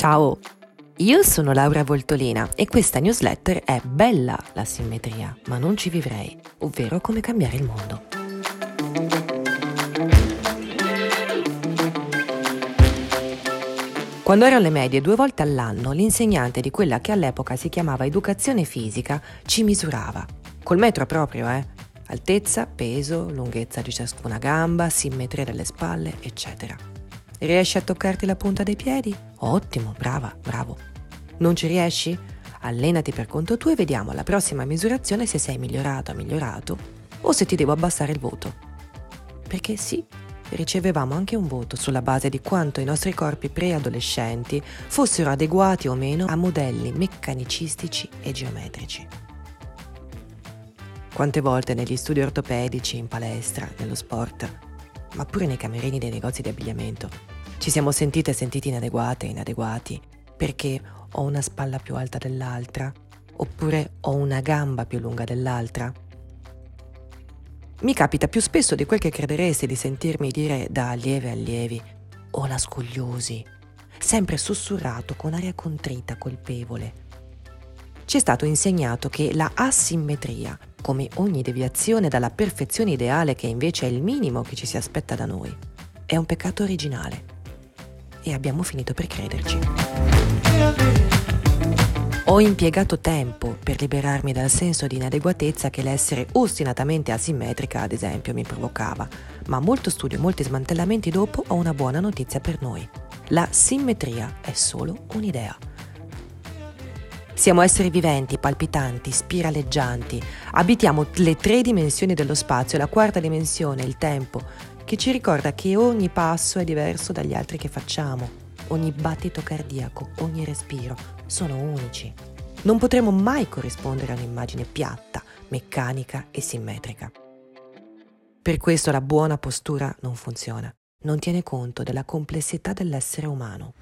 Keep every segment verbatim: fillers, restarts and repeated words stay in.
Ciao, io sono Laura Voltolina e questa newsletter è Bella la simmetria, ma non ci vivrei, ovvero come cambiare il mondo. Quando ero alle medie, due volte all'anno, l'insegnante di quella che all'epoca si chiamava educazione fisica ci misurava. Col metro proprio, eh? Altezza, peso, lunghezza di ciascuna gamba, simmetria delle spalle, eccetera. Riesci a toccarti la punta dei piedi? Ottimo, brava, bravo. Non ci riesci? Allenati per conto tuo e vediamo alla prossima misurazione se sei migliorato o migliorato o se ti devo abbassare il voto. Perché sì, ricevevamo anche un voto sulla base di quanto i nostri corpi preadolescenti fossero adeguati o meno a modelli meccanicistici e geometrici. Quante volte negli studi ortopedici, in palestra, nello sport, ma pure nei camerini dei negozi di abbigliamento, ci siamo sentite e sentiti inadeguate e inadeguati perché ho una spalla più alta dell'altra oppure ho una gamba più lunga dell'altra. Mi capita più spesso di quel che crederesti di sentirmi dire da allieve a allievi «ho la scoliosi», sempre sussurrato con aria contrita, colpevole. Ci è stato insegnato che la asimmetria, come ogni deviazione dalla perfezione ideale che invece è il minimo che ci si aspetta da noi, è un peccato originale. E abbiamo finito per crederci. Ho impiegato tempo per liberarmi dal senso di inadeguatezza che l'essere ostinatamente asimmetrica, ad esempio, mi provocava, ma molto studio e molti smantellamenti dopo ho una buona notizia per noi. La simmetria è solo un'idea. Siamo esseri viventi, palpitanti, spiraleggianti. Abitiamo le tre dimensioni dello spazio e la quarta dimensione, il tempo, che ci ricorda che ogni passo è diverso dagli altri che facciamo. Ogni battito cardiaco, ogni respiro sono unici. Non potremo mai corrispondere a un'immagine piatta, meccanica e simmetrica. Per questo la buona postura non funziona. Non tiene conto della complessità dell'essere umano.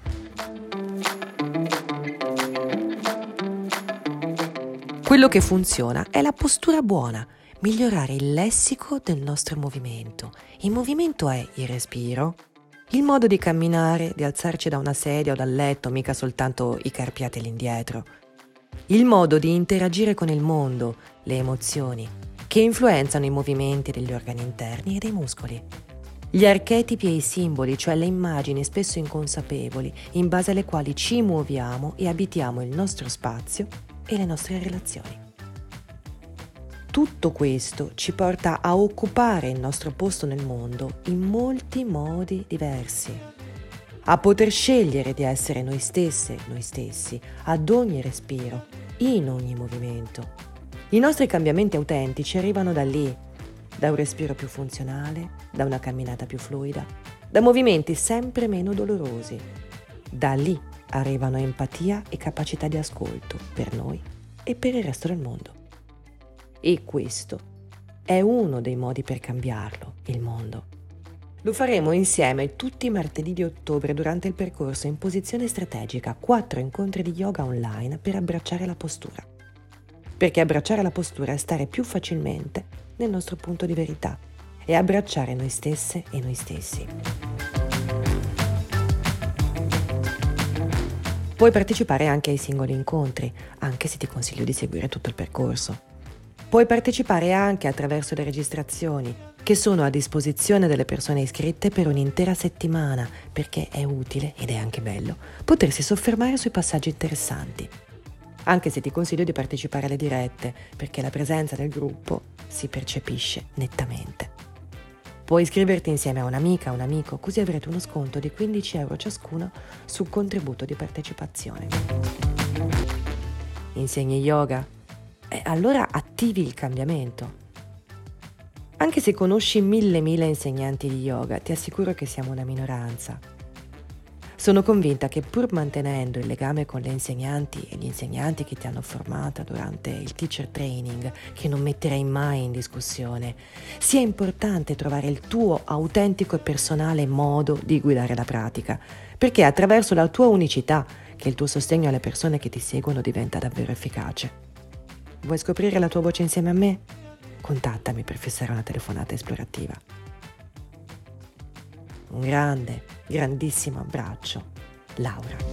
Quello che funziona è la postura buona, migliorare il lessico del nostro movimento. Il movimento è il respiro, il modo di camminare, di alzarci da una sedia o dal letto, mica soltanto i carpiati all'indietro. Il modo di interagire con il mondo, le emozioni, che influenzano i movimenti degli organi interni e dei muscoli. Gli archetipi e i simboli, cioè le immagini spesso inconsapevoli, in base alle quali ci muoviamo e abitiamo il nostro spazio e le nostre relazioni. Tutto questo ci porta a occupare il nostro posto nel mondo in molti modi diversi, a poter scegliere di essere noi stesse, noi stessi, ad ogni respiro, in ogni movimento. I nostri cambiamenti autentici arrivano da lì, da un respiro più funzionale, da una camminata più fluida, da movimenti sempre meno dolorosi. Da lì arrivano empatia e capacità di ascolto per noi e per il resto del mondo. E questo è uno dei modi per cambiarlo, il mondo. Lo faremo insieme tutti i martedì di ottobre durante il percorso in posizione strategica, quattro incontri di yoga online per abbracciare la postura. Perché abbracciare la postura è stare più facilmente nel nostro punto di verità e abbracciare noi stesse e noi stessi. Puoi partecipare anche ai singoli incontri, anche se ti consiglio di seguire tutto il percorso. Puoi partecipare anche attraverso le registrazioni, che sono a disposizione delle persone iscritte per un'intera settimana, perché è utile, ed è anche bello, potersi soffermare sui passaggi interessanti. Anche se ti consiglio di partecipare alle dirette, perché la presenza del gruppo si percepisce nettamente. Puoi iscriverti insieme a un'amica o un amico, così avrete uno sconto di quindici euro ciascuno sul contributo di partecipazione. Insegni yoga? E allora attivi il cambiamento. Anche se conosci mille mila insegnanti di yoga, ti assicuro che siamo una minoranza. Sono convinta che pur mantenendo il legame con le insegnanti e gli insegnanti che ti hanno formata durante il teacher training, che non metterei mai in discussione, sia importante trovare il tuo autentico e personale modo di guidare la pratica, perché è attraverso la tua unicità che il tuo sostegno alle persone che ti seguono diventa davvero efficace. Vuoi scoprire la tua voce insieme a me? Contattami per fissare una telefonata esplorativa. Un grande, grandissimo abbraccio, Laura.